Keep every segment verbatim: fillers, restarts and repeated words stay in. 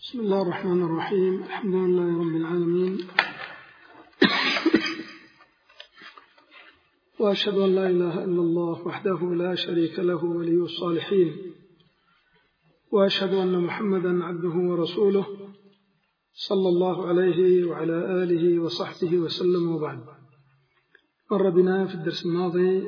بسم الله الرحمن الرحيم. الحمد لله رب العالمين، وأشهد أن لا إله إلا الله وحده لا شريك له ولي الصالحين، وأشهد أن محمدا عبده ورسوله صلى الله عليه وعلى آله وصحبه وسلم. وبعد، مر بنا في الدرس الماضي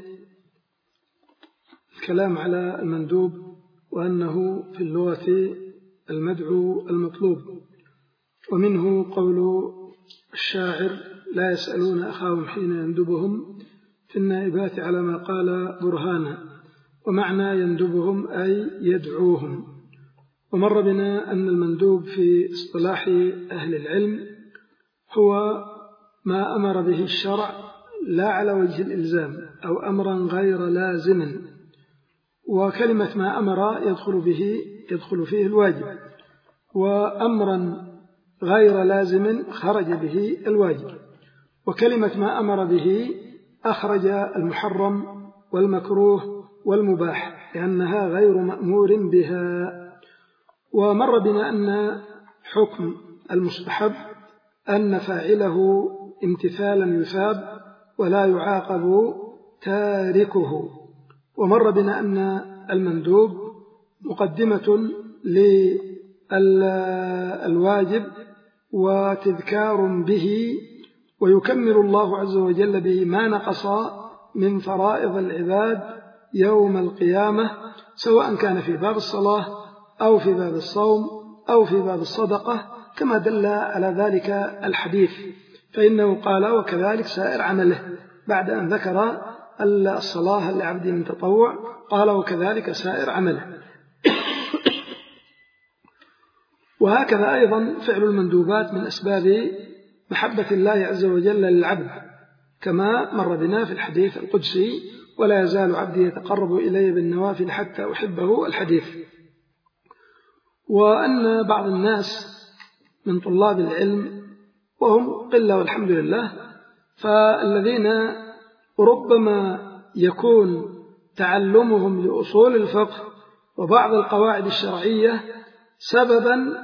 الكلام على المندوب، وأنه في اللغة المدعو المطلوب، ومنه قول الشاعر: لا يسألون أخاهم حين يندبهم في النائبات على ما قال برهانا، ومعنى يندبهم أي يدعوهم. ومر بنا أن المندوب في اصطلاح أهل العلم هو ما أمر به الشرع لا على وجه الإلزام أو أمرا غير لازم، وكلمة ما أمر يدخل به يدخل فيه الواجب، وأمرا غير لازم خرج به الواجب، وكلمة ما أمر به أخرج المحرم والمكروه والمباح لأنها غير مأمور بها. ومر بنا أن حكم المستحب أن فاعله امتثالا يثاب ولا يعاقب تاركه. ومر بنا أن المندوب مقدمة للواجب وتذكار به، ويكمل الله عز وجل به ما نقص من فرائض العباد يوم القيامة، سواء كان في باب الصلاة أو في باب الصوم أو في باب الصدقة، كما دل على ذلك الحديث، فإنه قال: وكذلك سائر عمله. بعد أن ذكر الصلاة لعبد من تطوع قال: وكذلك سائر عمله. وهكذا أيضا فعل المندوبات من أسباب محبة الله عز وجل للعبد، كما مر بنا في الحديث القدسي: ولا يزال عبدي يتقرب إلي بالنوافل حتى أحبه، الحديث. وأن بعض الناس من طلاب العلم، وهم قلة والحمد لله، فالذين ربما يكون تعلمهم لأصول الفقه وبعض القواعد الشرعية سببا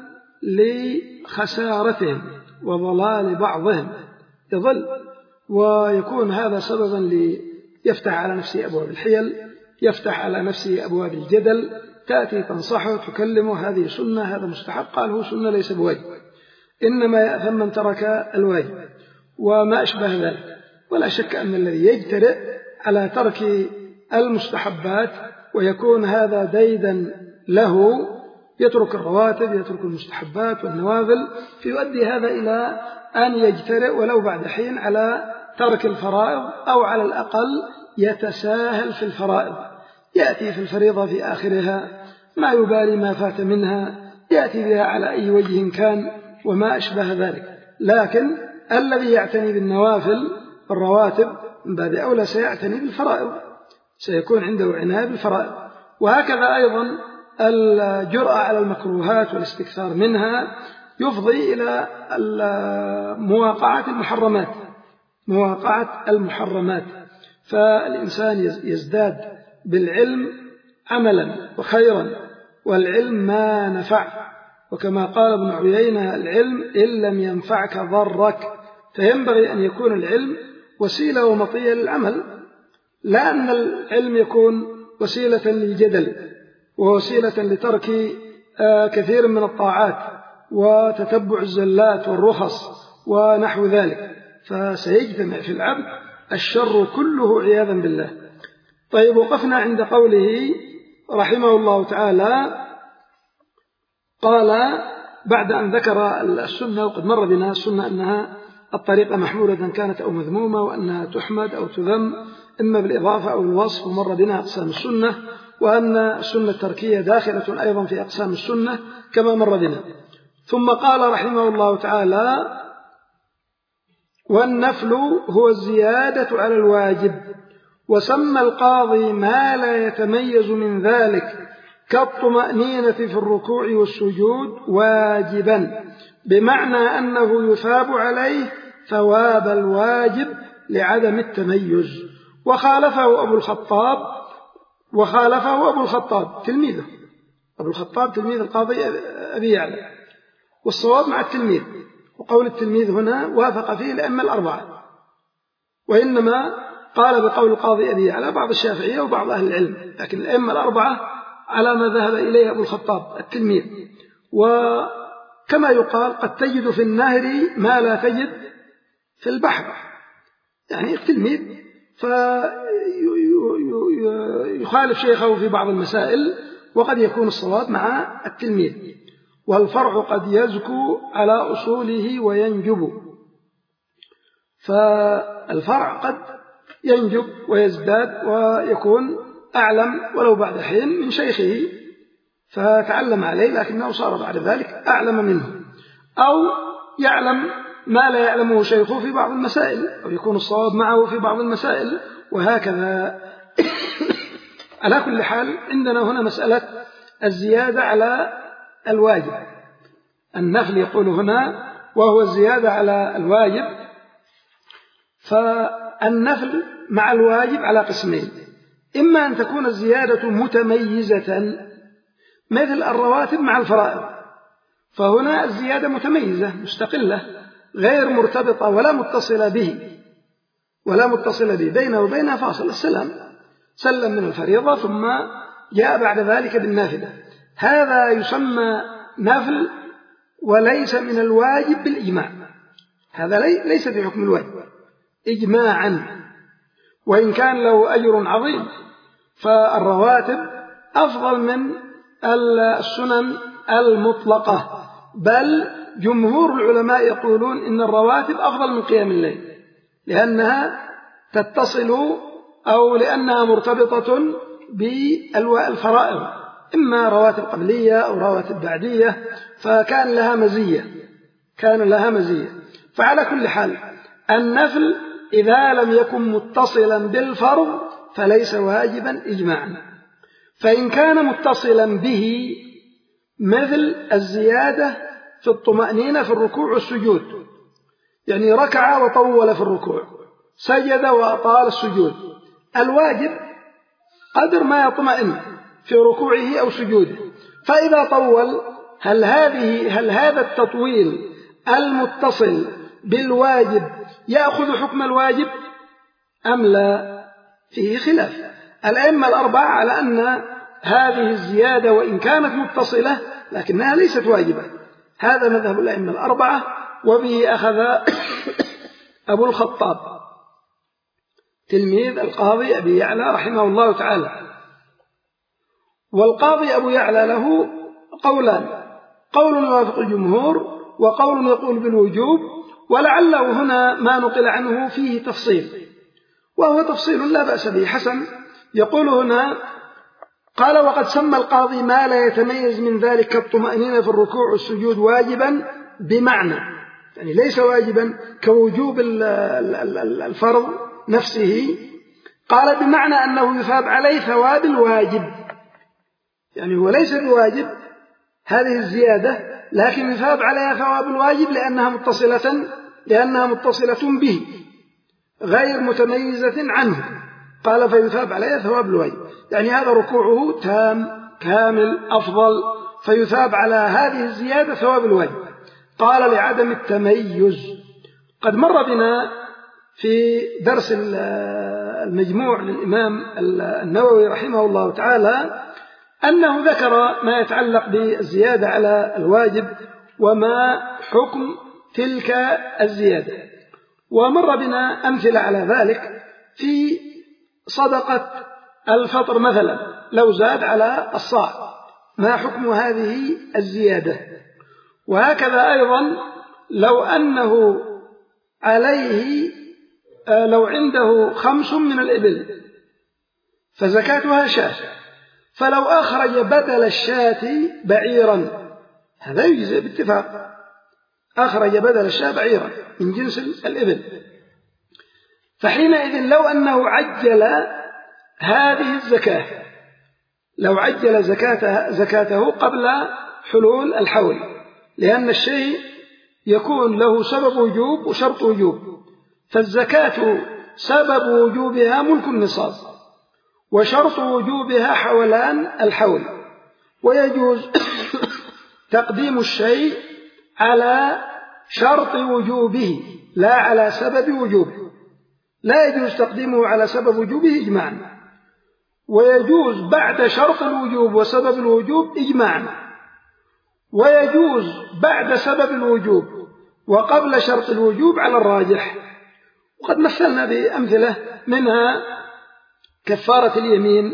لخسارتهم وضلال بعضهم، يضل ويكون هذا سببا ليفتح على نفسه أبواب الحيل، يفتح على نفسه أبواب الجدل، تأتي تنصحه تكلمه: هذه سنة، هذا مستحب، قال هو سنة ليس بواجب، إنما يأثم من ترك الواجب، وما أشبه ذلك. ولا شك أن الذي يجترئ على ترك المستحبات ويكون هذا ديدا له، يترك الرواتب، يترك المستحبات والنوافل، فيؤدي هذا إلى أن يجترئ ولو بعد حين على ترك الفرائض، أو على الأقل يتساهل في الفرائض، يأتي في الفريضة في آخرها، ما يبالي ما فات منها، يأتي بها على أي وجه كان، وما أشبه ذلك. لكن الذي يعتني بالنوافل الرواتب من باب أولى سيعتني بالفرائض، سيكون عنده عناية بالفرائض. وهكذا أيضا الجرأة على المكروهات والاستكثار منها يفضي إلى مواقعة المحرمات مواقعة المحرمات فالإنسان يزداد بالعلم عملا وخيرا، والعلم ما نفع، وكما قال ابن عيينة: العلم إن لم ينفعك ضرك. فينبغي أن يكون العلم وسيلة ومطية للعمل، لا أن العلم يكون وسيلة للجدل ووسيلة لترك كثير من الطاعات وتتبع الزلات والرخص ونحو ذلك، فسيجتمع في العبد الشر كله عياذا بالله. طيب، وقفنا عند قوله رحمه الله تعالى، قال بعد أن ذكر السنة، وقد مر بنا السنة أنها الطريقة محمودة كانت أو مذمومة، وأنها تحمد أو تذم إما بالإضافة أو الوصف، ومر بنا أقسام السنة، وأن السنة التركية داخلة أيضا في أقسام السنة كما مر بنا. ثم قال رحمه الله تعالى: والنفل هو الزيادة على الواجب. وسمى القاضي ما لا يتميز من ذلك كالطمأنينة في الركوع والسجود واجبا، بمعنى أنه يثاب عليه ثواب الواجب لعدم التميز. وخالفه أبو الخطاب وخالفه أبو الخطاب تلميذه أبو الخطاب تلميذ القاضي أبي يعلى، والصواب مع التلميذ، وقول التلميذ هنا وافق فيه الأئمة الأربعة، وإنما قال بقول القاضي أبي يعلى بعض الشافعية وبعض أهل العلم، لكن الأئمة الأربعة على ما ذهب إليه أبو الخطاب التلميذ. وكما يقال قد تجد في النهر ما لا تجد في البحر، يعني التلميذ فيخالف شيخه في بعض المسائل، وقد يكون الصواب مع التلميذ. والفرع قد يزكو على أصوله وينجب، فالفرع قد ينجب ويزداد ويكون أعلم ولو بعد حين من شيخه فتعلم عليه، لكنه صار بعد ذلك أعلم منه، أو يعلم ما لا يعلمه شيخه في بعض المسائل، أو يكون الصواب معه في بعض المسائل، وهكذا. على كل حال عندنا هنا مسألة الزيادة على الواجب. النفل يقول هنا وهو الزيادة على الواجب، فالنفل مع الواجب على قسمين: إما أن تكون الزيادة متميزة مثل الرواتب مع الفرائض، فهنا الزيادة متميزة مستقلة غير مرتبطة ولا متصلة به ولا متصلة به بينه وبينها فاصل، السلام سلم من الفريضة ثم جاء بعد ذلك بالنافلة، هذا يسمى نفل وليس من الواجب بالإجماع، هذا ليس في حكم الواجب إجماعا، وإن كان له أجر عظيم. فالرواتب أفضل من السنن المطلقة، بل جمهور العلماء يقولون إن الرواتب أفضل من قيام الليل، لأنها تتصل أو لأنها مرتبطة بالفرائض، إما رواتب قبلية أو رواتب بعدية، فكان لها مزية كان لها مزية فعلى كل حال النفل إذا لم يكن متصلا بالفرض فليس واجبا إجماعا. فإن كان متصلا به مثل الزيادة في الطمأنينة في الركوع والسجود، يعني ركع وطول في الركوع، سجد وأطال السجود، الواجب قدر ما يطمئن في ركوعه أو سجوده، فإذا طول هل هذه هل هذا التطويل المتصل بالواجب يأخذ حكم الواجب أم لا؟ فيه خلاف. الأئمة الأربعة على أن هذه الزيادة وإن كانت متصلة لكنها ليست واجبة، هذا مذهب الأئمة الأربعة، وبه أخذ أبو الخطاب تلميذ القاضي أبي يعلى رحمه الله تعالى. والقاضي أبو يعلى له قولان: قول يوافق الجمهور وقول يقول بالوجوب، ولعله هنا ما نقل عنه فيه تفصيل، وهو تفصيل لا بأس به حسن. يقول هنا: قال: وقد سمى القاضي ما لا يتميز من ذلك كالطمأنينة في الركوع والسجود واجبا بمعنى، يعني ليس واجبا كوجوب الفرض نفسه، قال بمعنى أنه يثاب عليه ثواب الواجب، يعني هو ليس بواجب هذه الزيادة لكن يثاب عليها ثواب الواجب لأنها متصلة لأنها متصلة به غير متميزة عنه، قال فيثاب عليها ثواب الواجب، يعني هذا ركوعه تام كامل أفضل، فيثاب على هذه الزيادة ثواب الواجب. قال: لعدم التميز. قد مر بنا في درس المجموع للإمام النووي رحمه الله تعالى أنه ذكر ما يتعلق بالزيادة على الواجب وما حكم تلك الزيادة، ومر بنا أمثلة على ذلك في صدقة الفطر مثلا، لو زاد على الصاع ما حكم هذه الزيادة، وهكذا أيضا لو أنه عليه لو عنده خمس من الإبل فزكاتها شاة، فلو أخرج بدل الشاة بعيرا هذا يجزئ باتفاق، أخرج بدل الشاة بعيرا من جنس الإبل، فحينئذ لو أنه عجل هذه الزكاة لو عجل زكاته, زكاته قبل حلول الحول، لأن الشيء يكون له سبب وجوب وشرط وجوب، فالزكاة سبب وجوبها ملك النصاب، وشرط وجوبها حولان الحول، ويجوز تقديم الشيء على شرط وجوبه لا على سبب وجوبه، لا يجوز تقديمه على سبب وجوبه إجماعا، ويجوز بعد شرط الوجوب وسبب الوجوب إجماعا، ويجوز بعد سبب الوجوب وقبل شرط الوجوب على الراجح. وقد مثلنا بأمثلة منها كفارة اليمين،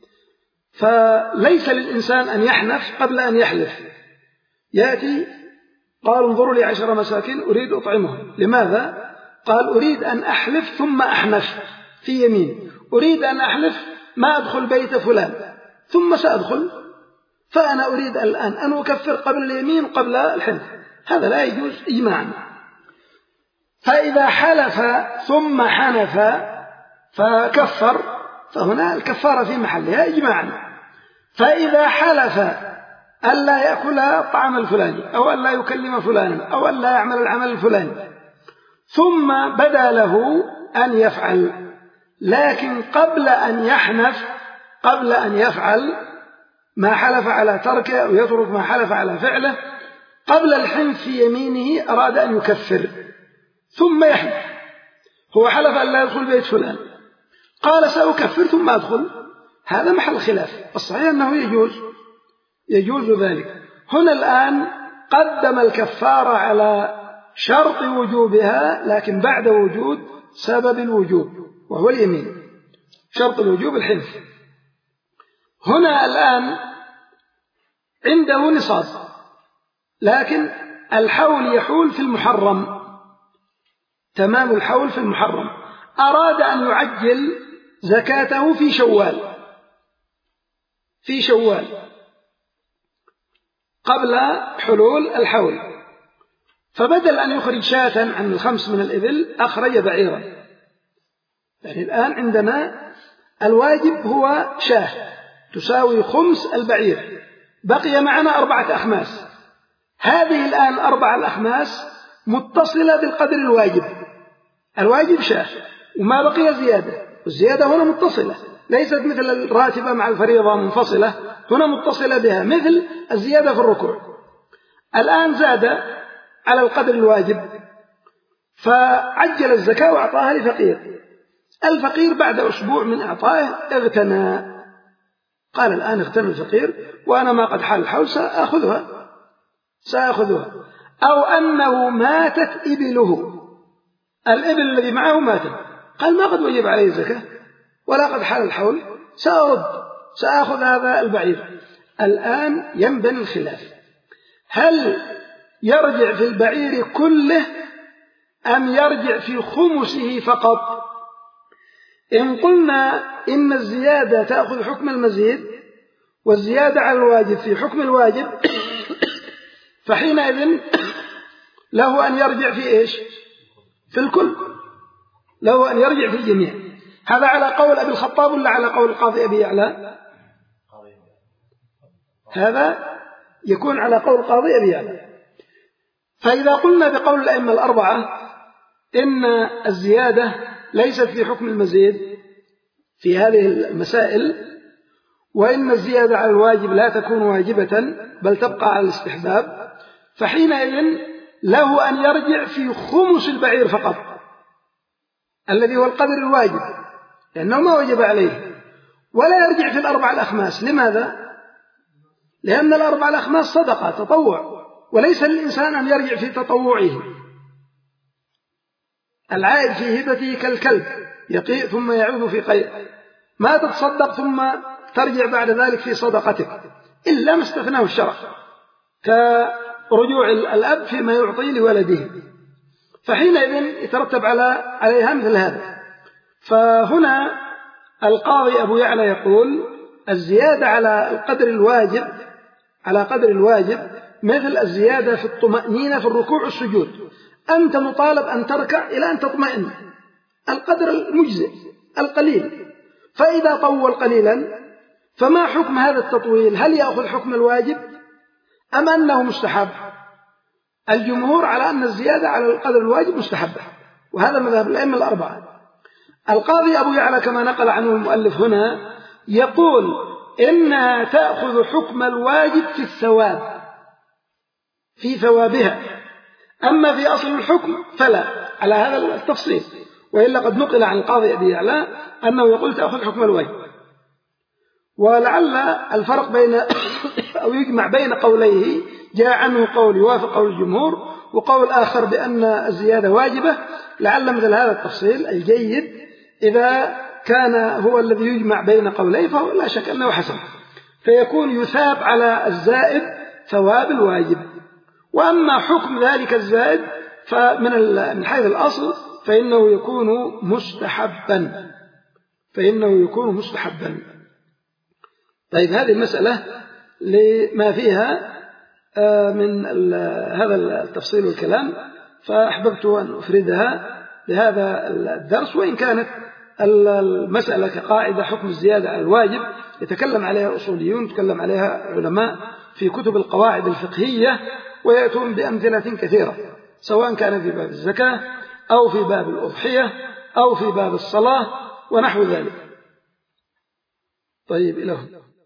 فليس للإنسان أن يحنف قبل أن يحلف. يأتي قال انظروا لي عشر مساكين أريد أطعمهم، لماذا؟ قال أريد أن أحلف ثم أحنف في يمين، أريد أن أحلف ما أدخل بيت فلان ثم سأدخل، فأنا أريد الآن أن أكفر قبل اليمين قبل الحنف، هذا لا يجوز إجماعا. فإذا حلف ثم حنف فكفر فهنا الكفارة في محلها إجماعا. فإذا حلف ألا يأكل الطعام الفلاني أو ألا يكلم فلانا أو ألا يعمل العمل الفلاني ثم بدا له أن يفعل، لكن قبل أن يحنف قبل أن يفعل ما حلف على تركه أو يترك ما حلف على فعله، قبل الحنف في يمينه أراد أن يكفر ثم يحنف، هو حلف أن لا يدخل بيت فلان قال سأكفر ثم أدخل، هذا محل خلاف. الصحيح أنه يجوز يجوز ذلك. هنا الآن قدم الكفارة على شرط وجوبها لكن بعد وجود سبب الوجوب وهو اليمين، شرط الوجوب الحنف. هنا الآن عنده نصاب لكن الحول يحول في المحرم، تمام الحول في المحرم، أراد أن يعجل زكاته في شوال في شوال قبل حلول الحول، فبدل أن يخرج شاة عن الخمس من الإبل أخرج بعيرا. يعني الآن عندنا الواجب هو شاة تساوي خمس البعير، بقي معنا أربعة أخماس، هذه الآن أربعة الأخماس متصلة بالقدر الواجب، الواجب شاة وما بقي زيادة، والزيادة هنا متصلة ليست مثل الراتبة مع الفريضة منفصلة، هنا متصلة بها مثل الزيادة في الركوع. الآن زاد على القدر الواجب فعجل الزكاة وأعطاها لفقير، الفقير بعد أسبوع من إعطائه اغتنى، قال الآن اغتنى الفقير وأنا ما قد حال الحول سأخذها سأخذها أو أنه ماتت إبله، الإبل الذي معه ماتت، قال ما قد وجب عليه الزكاة ولا قد حال الحول سأرد سأخذ هذا البعير. الآن ينبني الخلاف، هل يرجع في البعير كله أم يرجع في خمسه فقط؟ إن قلنا إن الزيادة تأخذ حكم المزيد والزيادة على الواجب في حكم الواجب فحينئذ له أن يرجع في إيش؟ في الكل، له أن يرجع في الجميع. هذا على قول أبي الخطاب ولا على قول القاضي أبي يعلى؟ هذا يكون على قول القاضي أبي يعلى. فإذا قلنا بقول الأئمة الأربعة إن الزيادة ليست في حكم المزيد في هذه المسائل، وإن الزيادة على الواجب لا تكون واجبة بل تبقى على الاستحباب، فحينئذ له أن يرجع في خمس البعير فقط الذي هو القدر الواجب لأنه ما وجب عليه، ولا يرجع في الأربع الأخماس. لماذا؟ لأن الأربع الأخماس صدقة تطوع، وليس للإنسان أن يرجع في تطوعه. العائد في هبته كالكلب يقيء ثم يعود في قيء، ما تتصدق ثم ترجع بعد ذلك في صدقتك إلا ما استثناه الشرع، كرجوع الأب فيما يعطي لولده، فحينئذ يترتب على عليها مثل هذا. فهنا القاضي أبو يعلى يقول الزيادة على القدر الواجب على قدر الواجب مثل الزيادة في الطمأنينة في الركوع والسجود، أنت مطالب أن تركع إلى أن تطمئن القدر المجزئ القليل، فإذا طول قليلا فما حكم هذا التطويل؟ هل يأخذ حكم الواجب أم أنه مستحب؟ الجمهور على أن الزيادة على القدر الواجب مستحبة، وهذا مذهب الأئمة الأربعة. القاضي أبو يعلى كما نقل عنه المؤلف هنا يقول إنها تأخذ حكم الواجب في الثواب في ثوابها. أما في أصل الحكم فلا على هذا التفصيل، وإلا قد نقل عن القاضي أبي يعلى أنه يقول تأخذ حكم الواجب. ولعل الفرق بين أو يجمع بين قوليه جاء عنه قول يوافق قول الجمهور وقول آخر بأن الزيادة واجبة، لعل مثل هذا التفصيل الجيد إذا كان هو الذي يجمع بين قوليه فهو لا شك أنه حسن، فيكون يثاب على الزائد ثواب الواجب. وأما حكم ذلك الزائد فمن من حيث الأصل فإنه يكون مستحبا فإنه يكون مستحبا. طيب هذه المسألة لما فيها من هذا التفصيل والكلام فأحببت أن أفردها لهذا الدرس، وإن كانت المسألة كقاعدة حكم الزيادة على الواجب يتكلم عليها أصوليون، يتكلم عليها علماء في كتب القواعد الفقهية، ويأتون بأمثلة كثيرة سواء كان في باب الزكاة أو في باب الأضحية أو في باب الصلاة ونحو ذلك. طيب إلى هنا.